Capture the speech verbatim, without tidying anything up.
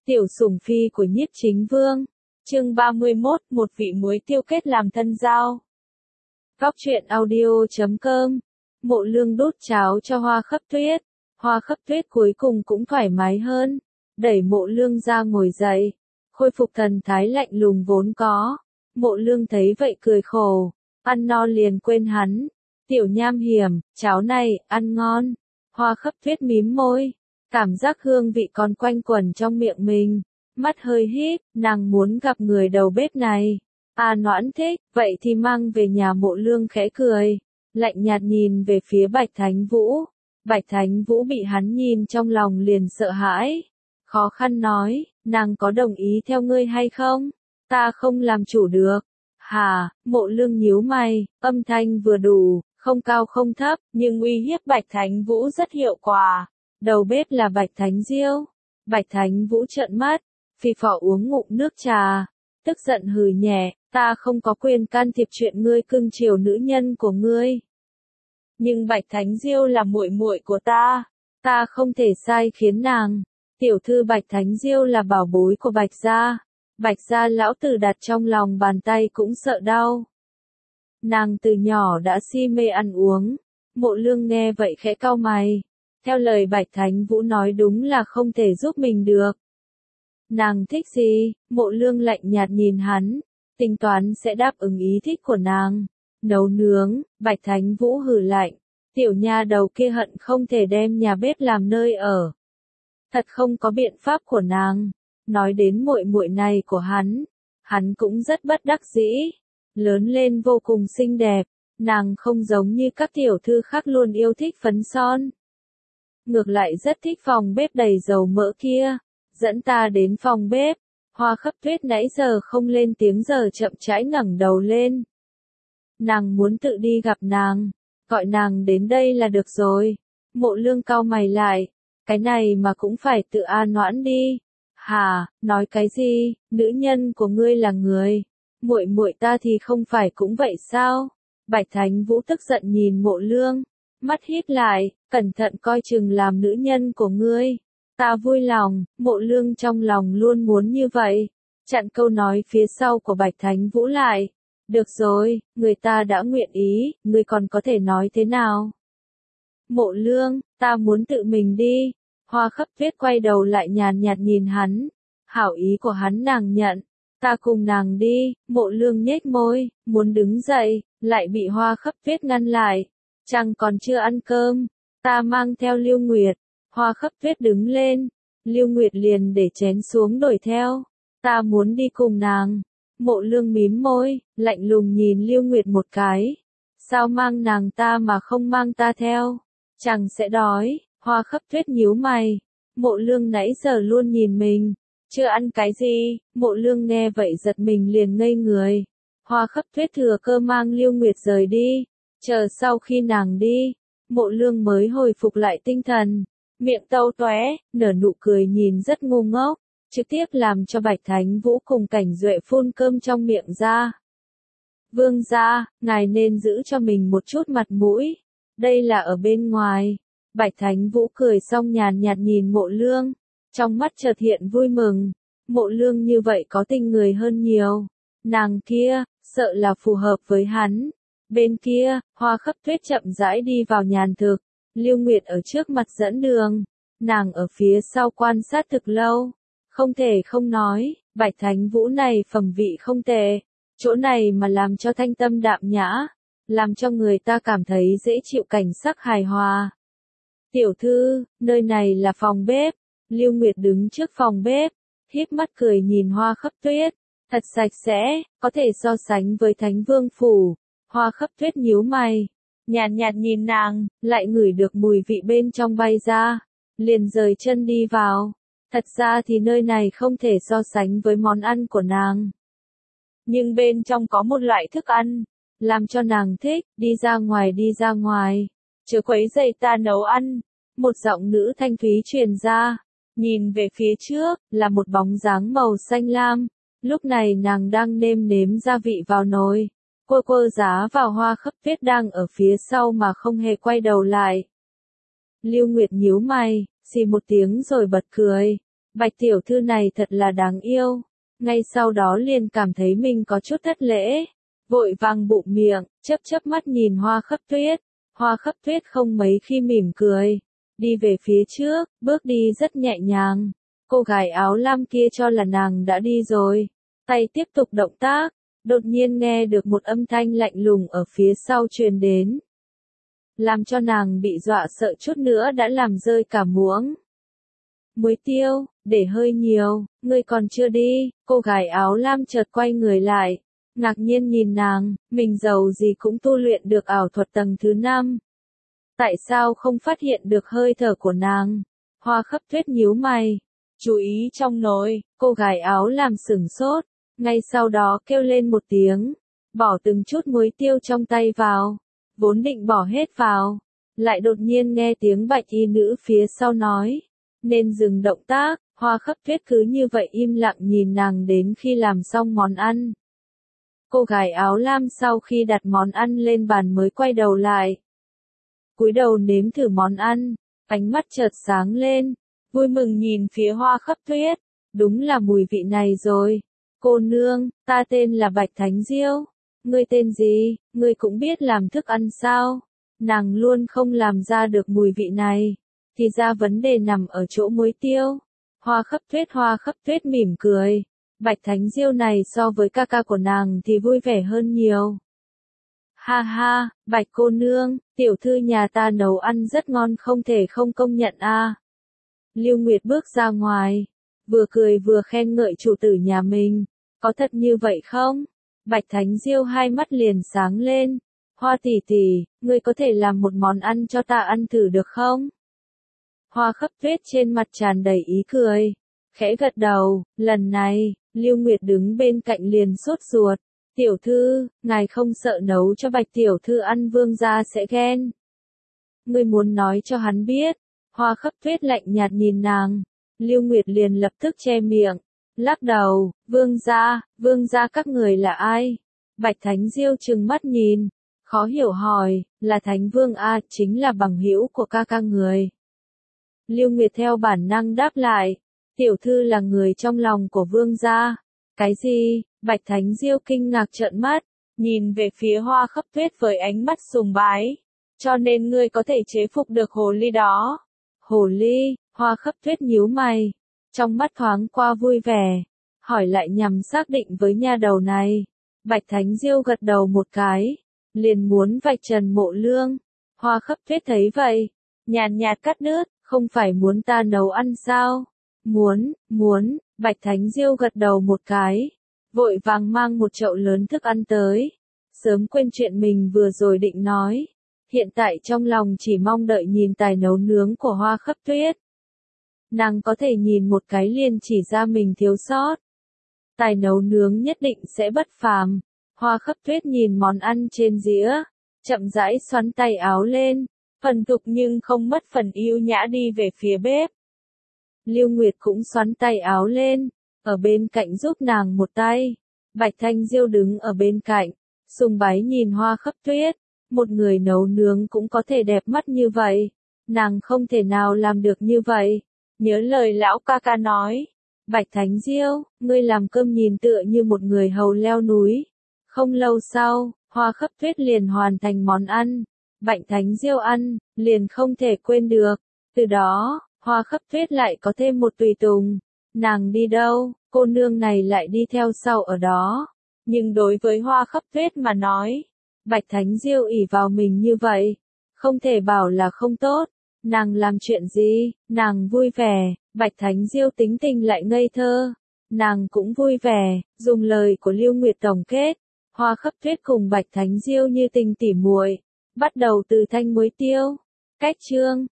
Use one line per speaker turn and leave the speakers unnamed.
Tiểu sủng phi của Nhiếp Chính Vương. Chương ba mươi mốt, một vị muối tiêu kết làm thân giao. Góc truyện audio chấm com. Mộ Lương đút cháo cho Hoa Khấp Tuyết. Hoa Khấp Tuyết cuối cùng cũng thoải mái hơn, đẩy Mộ Lương ra ngồi dậy, khôi phục thần thái lạnh lùng vốn có. Mộ Lương thấy vậy cười khổ, ăn no liền quên hắn. Tiểu Nham Hiểm, cháo này, ăn ngon. Hoa Khấp Tuyết mím môi, cảm giác hương vị còn quanh quẩn trong miệng mình. Mắt hơi híp, nàng muốn gặp người đầu bếp này. A Noãn thích, vậy thì mang về nhà. Mộ Lương khẽ cười, lạnh nhạt nhìn về phía Bạch Thánh Vũ. Bạch Thánh Vũ bị hắn nhìn trong lòng liền sợ hãi. Khó khăn nói, nàng có đồng ý theo ngươi hay không? Ta không làm chủ được. Hà, Mộ Lương nhíu mày, âm thanh vừa đủ, không cao không thấp, nhưng uy hiếp Bạch Thánh Vũ rất hiệu quả. Đầu bếp là Bạch Thánh Diêu. Bạch Thánh Vũ trợn mắt, phì phò uống ngụm nước trà, tức giận hừ nhẹ, ta không có quyền can thiệp chuyện ngươi cưng chiều nữ nhân của ngươi. Nhưng Bạch Thánh Diêu là muội muội của ta, ta không thể sai khiến nàng. Tiểu thư Bạch Thánh Diêu là bảo bối của Bạch gia, Bạch gia lão tử đặt trong lòng bàn tay cũng sợ đau. Nàng từ nhỏ đã si mê ăn uống. Mộ Lương nghe vậy khẽ cau mày. Theo lời Bạch Thánh Vũ nói đúng là không thể giúp mình được. Nàng thích gì? Mộ Lương lạnh nhạt nhìn hắn, tính toán sẽ đáp ứng ý thích của nàng. Nấu nướng. Bạch Thánh Vũ hừ lạnh, tiểu nha đầu kia hận không thể đem nhà bếp làm nơi ở. Thật không có biện pháp của nàng. Nói đến muội muội này của hắn, hắn cũng rất bất đắc dĩ. Lớn lên vô cùng xinh đẹp, nàng không giống như các tiểu thư khác luôn yêu thích phấn son. Ngược lại rất thích phòng bếp đầy dầu mỡ kia. Dẫn ta đến phòng bếp. Hoa Khấp Tuyết nãy giờ không lên tiếng giờ chậm rãi ngẩng đầu lên. Nàng muốn tự đi gặp nàng, gọi nàng đến đây là được rồi. Mộ Lương cau mày lại, cái này mà cũng phải tự A Noãn đi. Hà, nói cái gì? Nữ nhân của ngươi là người, muội muội ta thì không phải cũng vậy sao? Bạch Thánh Vũ tức giận nhìn Mộ Lương, mắt híp lại, cẩn thận coi chừng làm nữ nhân của ngươi. Ta vui lòng. Mộ Lương trong lòng luôn muốn như vậy, chặn câu nói phía sau của Bạch Thánh Vũ lại. Được rồi, người ta đã nguyện ý, ngươi còn có thể nói thế nào? Mộ Lương, ta muốn tự mình đi. Hoa Khấp Tuyết quay đầu lại nhàn nhạt nhìn hắn. Hảo ý của hắn nàng nhận, ta cùng nàng đi. Mộ Lương nhếch môi, muốn đứng dậy, lại bị Hoa Khấp Tuyết ngăn lại. Chàng còn chưa ăn cơm, ta mang theo Lưu Nguyệt. Hoa Khấp Tuyết đứng lên, Lưu Nguyệt liền để chén xuống đuổi theo. Ta muốn đi cùng nàng. Mộ Lương mím môi, lạnh lùng nhìn Lưu Nguyệt một cái. Sao mang nàng ta mà không mang ta theo? Chàng sẽ đói. Hoa Khấp Tuyết nhíu mày. Mộ Lương nãy giờ luôn nhìn mình, chưa ăn cái gì. Mộ Lương nghe vậy giật mình liền ngây người. Hoa Khấp Tuyết thừa cơ mang Lưu Nguyệt rời đi. Chờ sau khi nàng đi, Mộ Lương mới hồi phục lại tinh thần. Miệng tâu tóe, nở nụ cười nhìn rất ngu ngốc, trực tiếp làm cho Bạch Thánh Vũ cùng Cảnh Duệ phun cơm trong miệng ra. Vương gia, ngài nên giữ cho mình một chút mặt mũi. Đây là ở bên ngoài. Bạch Thánh Vũ cười xong nhàn nhạt nhìn Mộ Lương, trong mắt chợt hiện vui mừng. Mộ Lương như vậy có tình người hơn nhiều. Nàng kia, sợ là phù hợp với hắn. Bên kia, Hoa Khấp Tuyết chậm rãi đi vào nhàn thực. Lưu Nguyệt ở trước mặt dẫn đường, nàng ở phía sau quan sát thực lâu. Không thể không nói, Bạch Thánh Vũ này phẩm vị không tệ, chỗ này mà làm cho thanh tâm đạm nhã, làm cho người ta cảm thấy dễ chịu, cảnh sắc hài hòa. Tiểu thư, nơi này là phòng bếp. Lưu Nguyệt đứng trước phòng bếp, híp mắt cười nhìn Hoa Khấp Tuyết, thật sạch sẽ, có thể so sánh với Thánh Vương phủ. Hoa Khấp Tuyết nhíu mày, nhàn nhạt nhìn nàng, lại ngửi được mùi vị bên trong bay ra, liền rời chân đi vào. Thật ra thì nơi này không thể so sánh với món ăn của nàng. Nhưng bên trong có một loại thức ăn, làm cho nàng thích. Đi ra ngoài, đi ra ngoài, chớ quấy rầy ta nấu ăn. Một giọng nữ thanh thúy truyền ra, nhìn về phía trước, là một bóng dáng màu xanh lam. Lúc này nàng đang nêm nếm gia vị vào nồi. Quơ quơ giá vào. Hoa Khấp Tuyết đang ở phía sau mà không hề quay đầu lại. Lưu Nguyệt nhíu mày, xì một tiếng rồi bật cười. Bạch tiểu thư này thật là đáng yêu. Ngay sau đó liền cảm thấy mình có chút thất lễ. Vội vàng bụm miệng, chớp chớp mắt nhìn Hoa Khắp Tuyết. Hoa Khắp Tuyết không mấy khi mỉm cười. Đi về phía trước, bước đi rất nhẹ nhàng. Cô gái áo lam kia cho là nàng đã đi rồi. Tay tiếp tục động tác. Đột nhiên nghe được một âm thanh lạnh lùng ở phía sau truyền đến. Làm cho nàng bị dọa sợ chút nữa đã làm rơi cả muỗng. Muối tiêu, để hơi nhiều, ngươi còn chưa đi. Cô gái áo lam chợt quay người lại. Ngạc nhiên nhìn nàng, mình giàu gì cũng tu luyện được ảo thuật tầng thứ năm. Tại sao không phát hiện được hơi thở của nàng? Hoa Khắp Tuyết nhíu mày. Chú ý trong nồi, cô gái áo làm sửng sốt. Ngay sau đó kêu lên một tiếng. Bỏ từng chút muối tiêu trong tay vào. Vốn định bỏ hết vào. Lại đột nhiên nghe tiếng bạch y nữ phía sau nói. Nên dừng động tác. Hoa Khắp Tuyết cứ như vậy im lặng nhìn nàng đến khi làm xong món ăn. Cô gái áo lam sau khi đặt món ăn lên bàn mới quay đầu lại. Cúi đầu nếm thử món ăn, ánh mắt chợt sáng lên, vui mừng nhìn phía Hoa Khắp Tuyết. Đúng là mùi vị này rồi. Cô nương, ta tên là Bạch Thánh Diêu. Ngươi tên gì, ngươi cũng biết làm thức ăn sao? Nàng luôn không làm ra được mùi vị này. Thì ra vấn đề nằm ở chỗ muối tiêu. Hoa Khắp Tuyết Hoa Khắp Tuyết mỉm cười. Bạch Thánh Diêu này so với ca ca của nàng thì vui vẻ hơn nhiều. Ha ha, Bạch cô nương, tiểu thư nhà ta nấu ăn rất ngon không thể không công nhận a. À. Lưu Nguyệt bước ra ngoài, vừa cười vừa khen ngợi chủ tử nhà mình. Có thật như vậy không? Bạch Thánh Diêu hai mắt liền sáng lên. Hoa tỷ tỷ, ngươi có thể làm một món ăn cho ta ăn thử được không? Hoa Khắp Tuyết trên mặt tràn đầy ý cười. Khẽ gật đầu, lần này, Lưu Nguyệt đứng bên cạnh liền sốt ruột. Tiểu thư, ngài không sợ nấu cho Bạch tiểu thư ăn vương gia sẽ ghen. Ngươi muốn nói cho hắn biết. Hoa Khắp Tuyết lạnh nhạt nhìn nàng. Lưu Nguyệt liền lập tức che miệng. Lắc đầu, vương gia, vương gia các người là ai? Bạch Thánh Diêu trừng mắt nhìn. Khó hiểu hỏi, là Thánh Vương A, chính là bằng hữu của ca ca người. Lưu Nguyệt theo bản năng đáp lại. Tiểu thư là người trong lòng của vương gia. Cái gì? Bạch Thánh Diêu kinh ngạc trợn mắt, nhìn về phía Hoa Khắp Tuyết với ánh mắt sùng bái. Cho nên ngươi có thể chế phục được hồ ly đó. Hồ ly, Hoa Khắp Tuyết nhíu mày, trong mắt thoáng qua vui vẻ, hỏi lại nhằm xác định với nha đầu này. Bạch Thánh Diêu gật đầu một cái, liền muốn vạch trần Mộ Lương. Hoa Khắp Tuyết thấy vậy, nhàn nhạt cắt đứt, không phải muốn ta nấu ăn sao? Muốn, muốn, Bạch Thánh Diêu gật đầu một cái, vội vàng mang một chậu lớn thức ăn tới. Sớm quên chuyện mình vừa rồi định nói. Hiện tại trong lòng chỉ mong đợi nhìn tài nấu nướng của Hoa Khắp Tuyết. Nàng có thể nhìn một cái liền chỉ ra mình thiếu sót. Tài nấu nướng nhất định sẽ bất phàm. Hoa Khắp Tuyết nhìn món ăn trên dĩa, chậm rãi xoắn tay áo lên, phần tục nhưng không mất phần yêu nhã đi về phía bếp. Lưu Nguyệt cũng xoắn tay áo lên, ở bên cạnh giúp nàng một tay. Bạch Thanh Diêu đứng ở bên cạnh, sùng bái nhìn Hoa Khắp Tuyết. Một người nấu nướng cũng có thể đẹp mắt như vậy. Nàng không thể nào làm được như vậy. Nhớ lời lão ca ca nói. Bạch Thánh Diêu, ngươi làm cơm nhìn tựa như một người hầu leo núi. Không lâu sau, Hoa Khắp Tuyết liền hoàn thành món ăn. Bạch Thánh Diêu ăn, liền không thể quên được. Từ đó, Hoa Khắp Tuyết lại có thêm một tùy tùng. Nàng đi đâu, cô nương này lại đi theo sau ở đó. Nhưng đối với Hoa Khắp Tuyết mà nói, Bạch Thánh Diêu ỷ vào mình như vậy, không thể bảo là không tốt. Nàng làm chuyện gì, nàng vui vẻ. Bạch Thánh Diêu tính tình lại ngây thơ, nàng cũng vui vẻ. Dùng lời của Lưu Nguyệt tổng kết, Hoa Khắp Tuyết cùng Bạch Thánh Diêu như tình tỉ muội, bắt đầu từ thanh muối tiêu. Cách chương